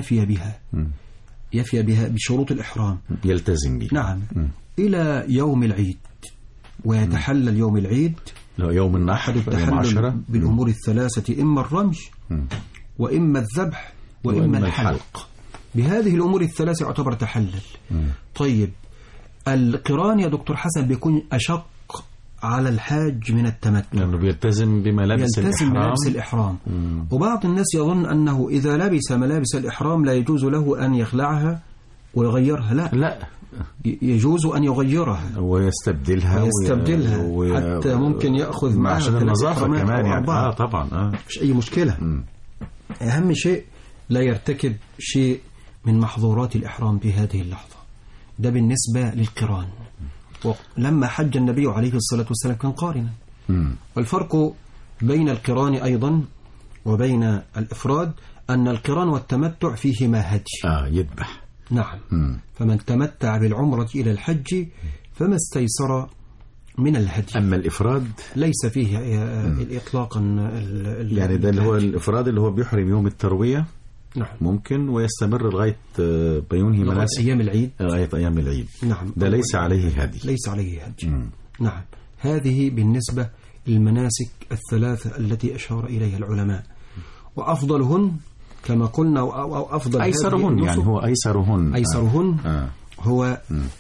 يفي بها بشروط الإحرام، يلتزم بها. نعم. إلى يوم العيد، ويتحلل يوم العيد يوم النحر التحلل بالأمور الثلاثة، إما الرمي وإما الذبح وإما الحلق. بهذه الأمور الثلاثة يعتبر تحلل. طيب، القران يا دكتور حسن بيكون أشق على الحاج من التمتع، لأنه بيلتزم بملابس الإحرام. وبعض الناس يظن أنه إذا لبس ملابس الإحرام لا يجوز له أن يخلعها ويغيرها. لا، يجوز أن يغيرها ويستبدلها حتى ممكن يأخذ معها عشان النظافة كمان يعني. طبعا مش أي مشكلة. أهم شيء لا يرتكب شيء من محظورات الإحرام في هذه اللحظة. ده بالنسبة للقران. لما حج النبي عليه الصلاة والسلام كان قارنا. والفرق بين القران أيضا وبين الإفراد أن القران والتمتع فيهما هدي. يذبح. نعم. فمن تمتع بالعمرة إلى الحج فما استيسر من الهدي. أما الإفراد ليس فيه إطلاقا يعني ده اللي هو الإفراد اللي هو بيحرم يوم التروية. نعم. ممكن ويستمر لغاية بينهي مناسك أيام العيد. لغاية أيام العيد. نعم. ده ليس عليه هدي. ليس عليه هدي. نعم. هذه بالنسبة للمناسك الثلاثة التي أشار إليها العلماء، وأفضلهن كما قلنا أو أفضل أيسرهن، يعني هو أيسرهن هو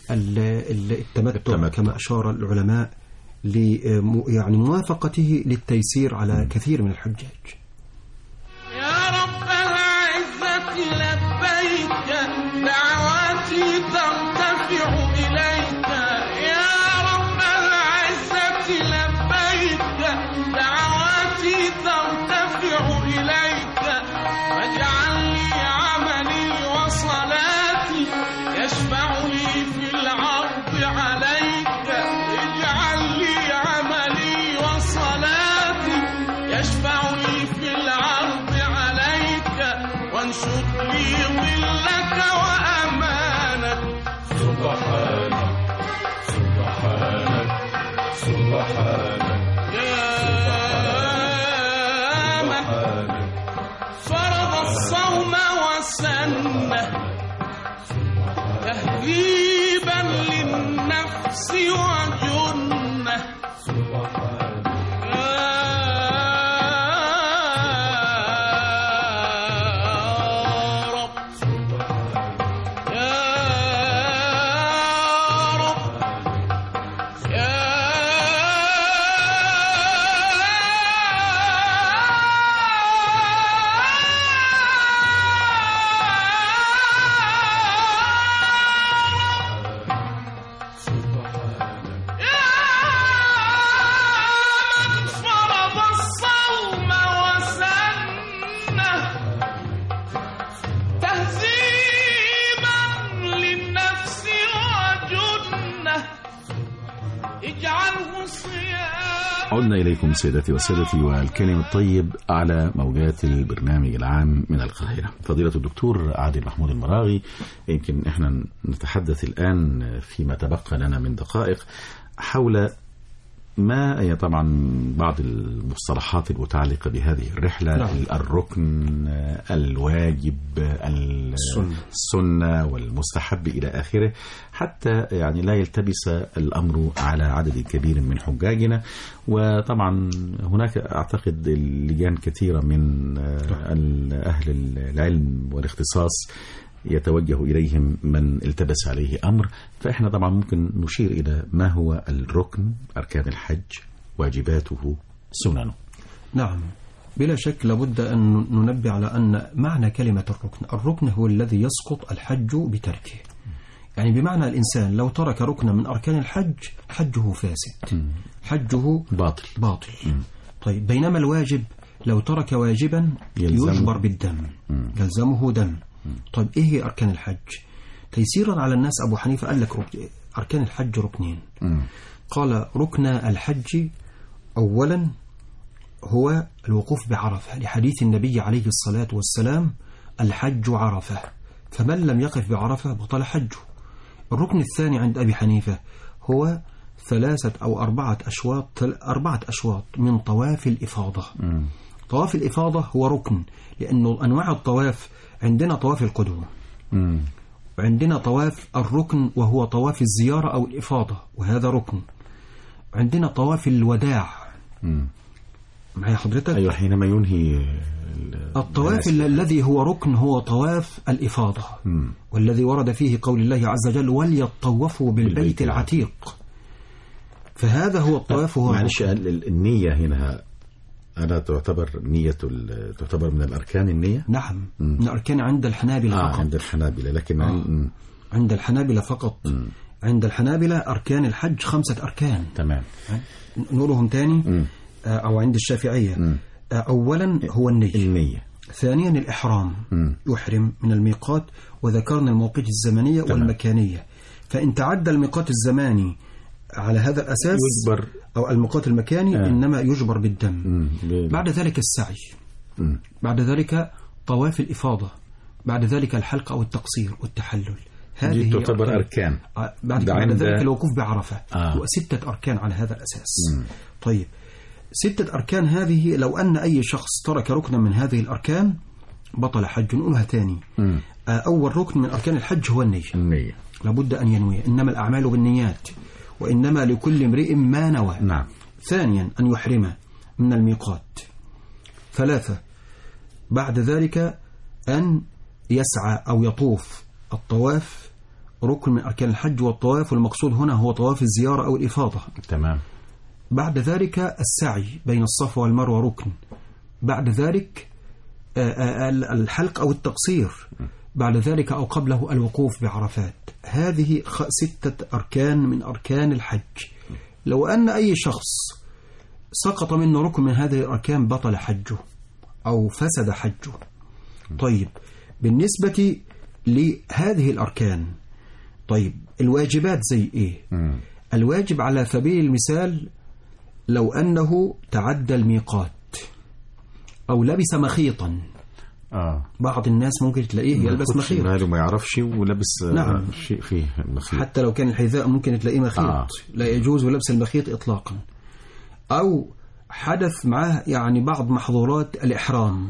التمتع كما أشار العلماء يعني موافقته للتيسير على كثير من الحجاج. يا رب العزة لبيك دعواتي ترتفع إليك. يا رب العزة لبيك دعواتي ترتفع إليك. واجعل لي عملي وصلاتي يشفع لي في العرض عليك. اجعل لي عملي وصلاتي يشفع لي في العرض عليك. وانشد لي ظلك وأمانك. سبحانك سبحانك سبحانك يا من فرض الصوم وسنه تهذيبا للنفس وجنه. عدنا إليكم سيداتي وسادتي، والكلم الطيب على موجات البرنامج العام من القاهرة. فضيلة الدكتور عادل محمود المراغي، يمكن إحنا نتحدث الآن فيما تبقى لنا من دقائق حول ما هي طبعا بعض المصطلحات المتعلقة بهذه الرحلة. نعم. الركن، الواجب، السنة والمستحب إلى آخره، حتى يعني لا يلتبس الأمر على عدد كبير من حجاجنا. وطبعا هناك أعتقد لجان كثيرة من أهل العلم والاختصاص يتوجه إليهم من التبس عليه أمر. فإحنا طبعا ممكن نشير إلى ما هو الركن، أركان الحج، واجباته، سننه. نعم، بلا شك لابد أن ننبه على أن معنى كلمة الركن هو الذي يسقط الحج بتركه. يعني بمعنى الإنسان لو ترك ركنا من أركان الحج حجه فاسد، حجه باطل. طيب، بينما الواجب لو ترك واجبا يجبر بالدم، يلزمه دم. طيب، إيه هي أركان الحج؟ تيسيرا على الناس أبو حنيفة قال لك أركان الحج ركنين. قال ركن الحج أولا هو الوقوف بعرفة، لحديث النبي عليه الصلاة والسلام: الحج عرفة، فمن لم يقف بعرفة بطل حجه. الركن الثاني عند أبي حنيفة هو 3 أو 4 أشواط من طواف الإفاضة. طواف الإفاضة هو ركن، لأنه أنواع الطواف عندنا طواف القدوم، وعندنا طواف الركن وهو طواف الزيارة أو الإفاضة، وهذا ركن. عندنا طواف الوداع. معي حضرتك؟ أيوة، حينما ينهي الطواف الذي هو ركن هو طواف الإفاضة، والذي ورد فيه قول الله عز وجل: وليطوفوا بالبيت العتيق. فهذا هو الطواف. هو معلش، النية هنا ألا تعتبر تعتبر من الأركان النية؟ نعم، من أركان عند الحنابلة فقط. عند الحنابلة، لكن عند الحنابلة فقط. عند الحنابلة أركان الحج 5 أركان. تمام. نقولهم تاني. أو عند الشافعية أولا هو النية. ثانيا الإحرام، يحرم من الميقات، وذكرنا المواقيت الزمنية والمكانية. فإن تعدى الميقات الزماني على هذا الأساس يجبر، أو الميقات المكاني إنما يجبر بالدم. بعد ذلك السعي، بعد ذلك طواف الإفاضة، بعد ذلك الحلق أو التقصير والتحلل. هذه تعتبر أركان. بعد ذلك الوقوف بعرفة. 6 أركان على هذا الأساس. طيب، 6 أركان هذه لو أن أي شخص ترك ركنا من هذه الأركان بطل حج. نقولها تاني. أول ركن من أركان الحج هو النية. لابد أن ينوي، إنما الأعمال بالنيات وإنما لكل امرئ ما نوى. نعم. ثانيا أن يحرم من الميقات. 3 بعد ذلك أن يسعى أو يطوف. الطواف ركن من أركان الحج، والطواف المقصود هنا هو طواف الزيارة أو الإفاضة. تمام. بعد ذلك السعي بين الصفا والمروة ركن. بعد ذلك الحلق أو التقصير. بعد ذلك أو قبله الوقوف بعرفات. هذه 6 أركان من أركان الحج. لو أن أي شخص سقط منه ركن من هذه الأركان بطل حجه أو فسد حجه. طيب، بالنسبة لهذه الأركان، طيب الواجبات زي إيه؟ الواجب على سبيل المثال لو أنه تعدى الميقات أو لبس مخيطا. بعض الناس ممكن تلاقيه يلبس مخيط، ما يعرفش ولبس. نعم. شيء فيه مخيط، حتى لو كان الحذاء ممكن تلاقيه مخيط. لا يجوز لبس المخيط إطلاقا. أو حدث معه يعني بعض محظورات الإحرام،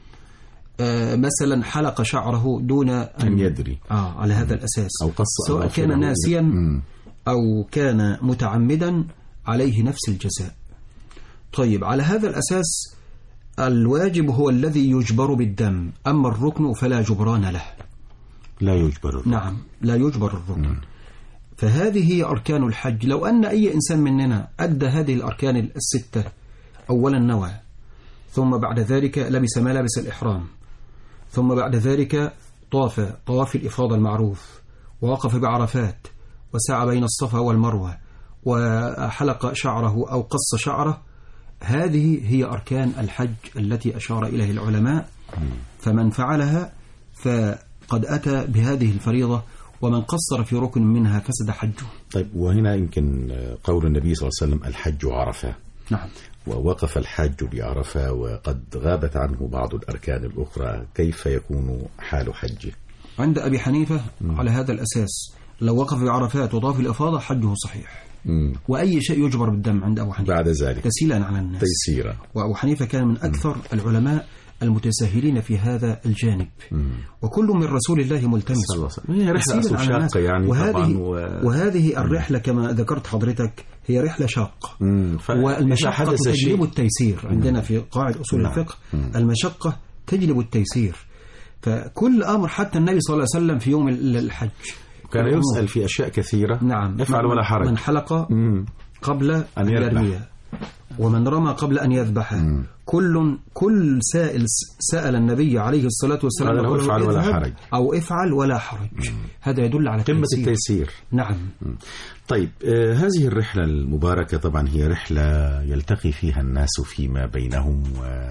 مثلا حلق شعره دون أن يدري. على هذا الأساس، أو قص، سواء كان ناسيا أو كان متعمدا عليه نفس الجزاء. طيب، على هذا الأساس الواجب هو الذي يجبر بالدم، أما الركن فلا جبران له. لا يجبر الركن. نعم، لا يجبر الركن. فهذه هي أركان الحج. لو أن أي إنسان مننا أدى هذه الأركان 6، أولا نوى، ثم بعد ذلك لبس ملابس الإحرام، ثم بعد ذلك طواف الإفاضة المعروف، ووقف بعرفات، وسعى بين الصفا والمروة، وحلق شعره أو قص شعره. هذه هي أركان الحج التي أشار إليه العلماء. فمن فعلها فقد أتى بهذه الفريضة، ومن قصر في ركن منها فسد حجه. طيب، وهنا يمكن قول النبي صلى الله عليه وسلم: الحج عرفة. نعم. ووقف الحاج بعرفة وقد غابت عنه بعض الأركان الأخرى، كيف يكون حال حجه؟ عند أبي حنيفة على هذا الأساس لو وقف بعرفات وطاف الإفاضة حجه صحيح. وأي شيء يجبر بالدم عند أبو حنيفة بعد ذلك تسهيلا على الناس، تيسيرا. وأبو حنيفة كان من أكثر العلماء المتساهلين في هذا الجانب. وكل من رسول الله ملتمس. هي رحلة شاقة يعني وهذه الرحلة كما ذكرت حضرتك هي رحلة شاقة، والمشقة تجلب التيسير. عندنا في قاعدة أصول الفقه المشقة تجلب التيسير. فكل أمر حتى النبي صلى الله عليه وسلم في يوم الحج كان يسأل في أشياء كثيرة. نعم. افعل ولا حرج. من حلق قبل أن يرمي، ومن رمى قبل أن يذبح. كل سائل سأل النبي عليه الصلاة والسلام افعل ولا حرج أو افعل ولا حرج. هذا يدل على قمة التيسير. نعم. طيب هذه الرحلة المباركة طبعا هي رحلة يلتقي فيها الناس فيما بينهم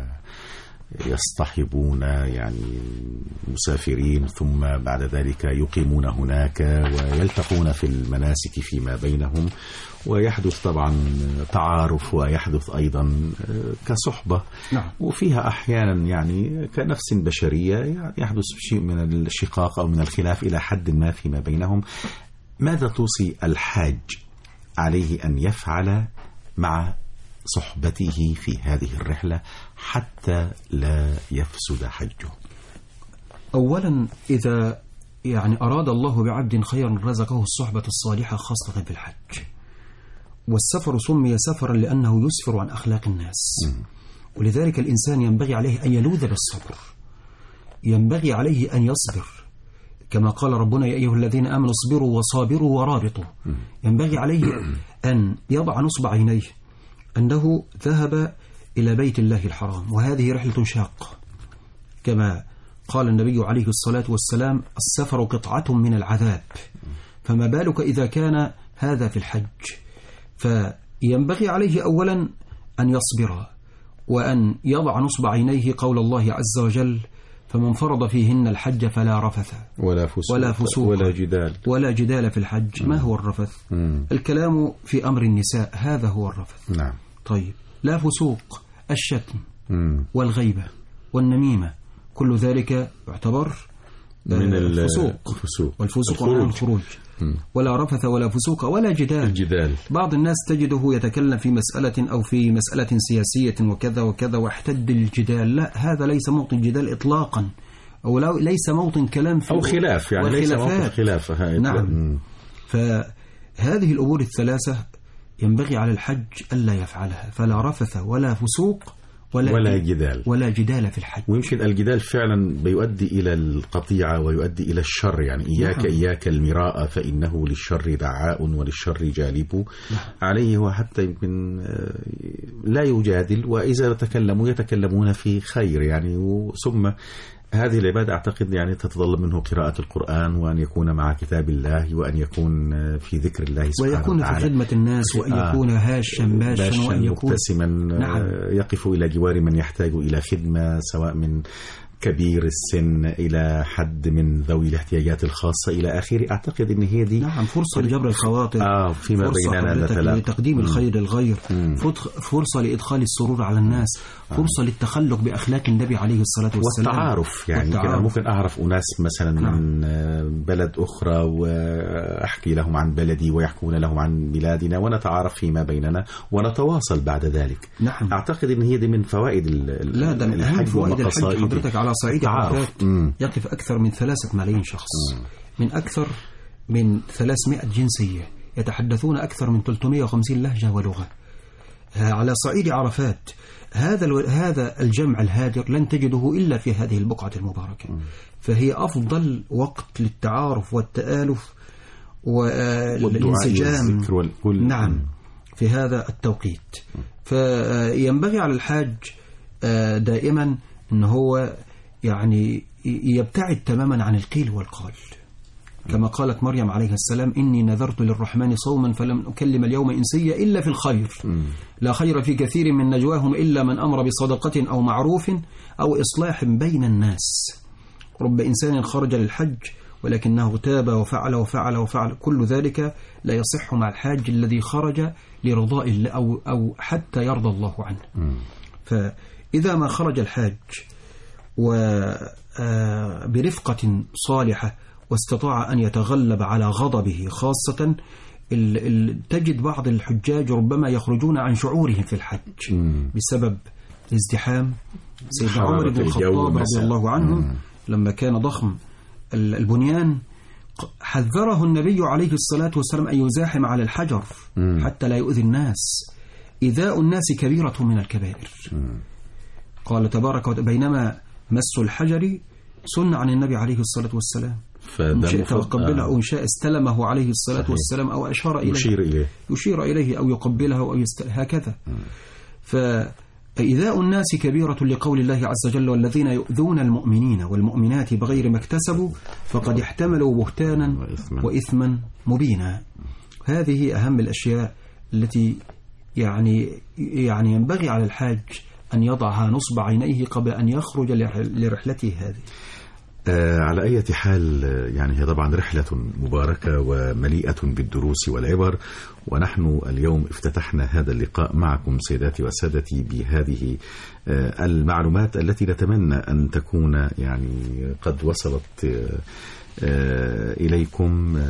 ويصطحبون يعني مسافرين، ثم بعد ذلك يقيمون هناك ويلتقون في المناسك فيما بينهم، ويحدث طبعا تعارف ويحدث أيضا كصحبة. نعم. وفيها أحيانا يعني كنفس بشرية يعني يحدث شيء من الشقاق أو من الخلاف إلى حد ما فيما بينهم. ماذا توصي الحاج عليه أن يفعل مع صحبته في هذه الرحلة حتى لا يفسد حجه؟ أولا إذا يعني أراد الله بعبد خيرا رزقه الصحبة الصالحة خاصة في الحج. والسفر سمي سفرا لأنه يسفر عن أخلاق الناس، ولذلك الإنسان ينبغي عليه أن يلوذ بالصبر، ينبغي عليه أن يصبر كما قال ربنا يا أيها الذين آمنوا اصبروا وصابروا ورابطوا. ينبغي عليه أن يضع نصب عينيه أنه ذهب إلى بيت الله الحرام، وهذه رحلة شاقة كما قال النبي عليه الصلاة والسلام السفر قطعة من العذاب، فما بالك إذا كان هذا في الحج. فينبغي عليه أولا أن يصبر وأن يضع نصب عينيه قول الله عز وجل فمن فرض فيهن الحج فلا رفث ولا فسوق ولا جدال في الحج. ما هو الرفث؟ الكلام في أمر النساء، هذا هو الرفث. نعم. طيب لا فسوق الشتم والغيبة والنميمة، كل ذلك يعتبر من الفسوق، والفسوق عن الخروج. ولا رفث ولا فسوق ولا جدال. بعض الناس تجده يتكلم في مسألة أو في مسألة سياسية وكذا وكذا واحتد الجدال. لا، هذا ليس موطن جدال إطلاقا، أو ليس موطن كلام في أو خلاف، يعني ليس موطن خلاف. نعم. فهذه الأمور الثلاثة ينبغي على الحج ألا يفعلها، فلا رفث ولا فسوق ولا جدال في الحج. ويمكن الجدال فعلا بيؤدي إلى القطيعة ويؤدي إلى الشر، يعني إياك المراء فإنه للشر دعاء وللشر جالب. عليه هو حتى يمكن لا يجادل، وإذا تكلموا يتكلمون في خير يعني. ثم هذه العبادة أعتقد يعني تتطلب منه قراءة القرآن، وأن يكون مع كتاب الله، وأن يكون في ذكر الله سبحانه وتعالى، ويكون في خدمة الناس، وأن يكون هاشا باشا، وأن يكون مبتسما. نعم. يقف إلى جوار من يحتاج إلى خدمة، سواء من كبير السن إلى حد من ذوي الاحتياجات الخاصة إلى آخره. أعتقد أن هي دي فرصة لجبر الخواطر، فيما بيننا نتلاقى، لتقديم الخير للغير، فرصة لإدخال السرور على الناس، فرصة للتخلق بأخلاق النبي عليه الصلاة والسلام، والتعارف. يعني ممكن أعرف أناس مثلا من بلد أخرى وأحكي لهم عن بلدي ويحكون لهم عن بلادنا، ونتعارف فيما بيننا ونتواصل بعد ذلك. نعم. أعتقد أن هي دي من فوائد الحج ومقاصده. حضرتك على صعيد عرفات يقف أكثر من 3 ملايين شخص، من أكثر من 300 جنسية، يتحدثون أكثر من 350 لهجة ولغة. على صعيد عرفات هذا الجمع الهادر لن تجده إلا في هذه البقعة المباركة، فهي أفضل وقت للتعارف والتآلف والانسجام. نعم، في هذا التوقيت. فينبغي على الحاج دائما أن هو يعني يبتعد تماما عن القيل والقال، كما قالت مريم عليه السلام إني نذرت للرحمن صوما فلم أكلم اليوم إنسيا إلا في الخير، لا خير في كثير من نجواهم إلا من أمر بصدقة أو معروف أو إصلاح بين الناس. رب إنسان خرج للحج ولكنه تاب وفعل وفعل وفعل، كل ذلك لا يصح مع الحاج الذي خرج لرضاء الله أو حتى يرضى الله عنه. فإذا ما خرج الحاج وبرفقة صالحة واستطاع أن يتغلب على غضبه، خاصة تجد بعض الحجاج ربما يخرجون عن شعورهم في الحج بسبب ازدحام. سيدنا عمر بن الخطاب رضي الله عنه لما كان ضخم البنيان حذره النبي عليه الصلاة والسلام أن يزاحم على الحجر حتى لا يؤذي الناس. إيذاء الناس كبيرة من الكبائر. قال تبارك وتعالى: بينما مس الحجر سن عن النبي عليه الصلاة والسلام، إن شئت وقبله أو إن شاء استلمه عليه الصلاة والسلام أو أشار إليه، يشير إليه أو يقبله أو هكذا. فإيذاء الناس كبيرة لقول الله عز وجل: والذين يؤذون المؤمنين والمؤمنات بغير ما اكتسبوا فقد احتملوا بهتانا وإثما مبينا. هذه أهم الأشياء التي يعني ينبغي على الحاج أن يضعها نصب عينيه قبل أن يخرج لرحلته هذه. على أي حال يعني هي طبعا رحلة مباركة ومليئة بالدروس والعبر، ونحن اليوم افتتحنا هذا اللقاء معكم سيداتي وسادتي بهذه المعلومات التي نتمنى أن تكون يعني قد وصلت إليكم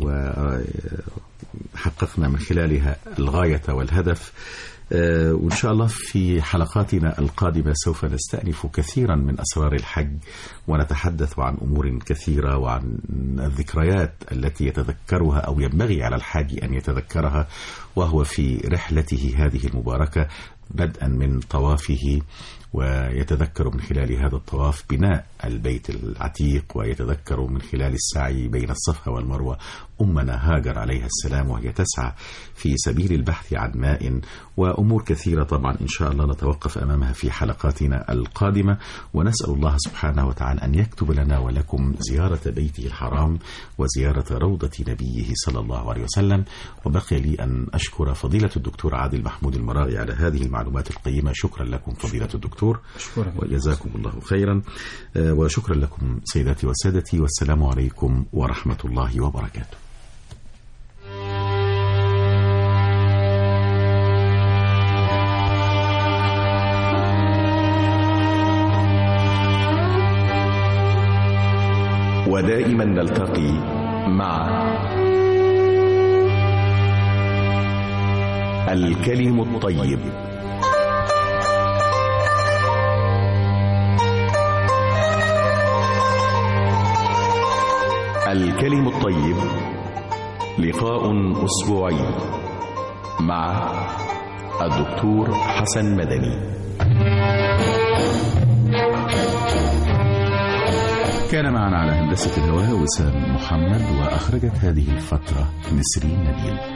وحققنا من خلالها الغاية والهدف. وإن شاء الله في حلقاتنا القادمة سوف نستأنف كثيرا من أسرار الحج، ونتحدث عن أمور كثيرة وعن الذكريات التي يتذكرها أو ينبغي على الحاج أن يتذكرها وهو في رحلته هذه المباركة، بدءا من طوافه، ويتذكر من خلال هذا الطواف بناء البيت العتيق، ويتذكر من خلال السعي بين الصفا والمروة أمنا هاجر عليها السلام وهي تسعى في سبيل البحث عن ماء، وأمور كثيرة طبعا إن شاء الله نتوقف أمامها في حلقاتنا القادمة. ونسأل الله سبحانه وتعالى أن يكتب لنا ولكم زيارة بيته الحرام وزيارة روضة نبيه صلى الله عليه وسلم. وبقي لي أن أشكر فضيلة الدكتور عادل محمود المراغي على هذه المعلومات القيمة. شكرا لكم فضيلة الدكتور وجزاكم الله خيرا، وشكرا لكم سيداتي وسادتي، والسلام عليكم ورحمة الله وبركاته. ودائما نلتقي مع الكلم الطيب. الكلم الطيب لقاء أسبوعي مع الدكتور حسن مدني. كان معنا على هندسة الهواء وسام محمد، وأخرجت هذه الفترة نسرين نبيل.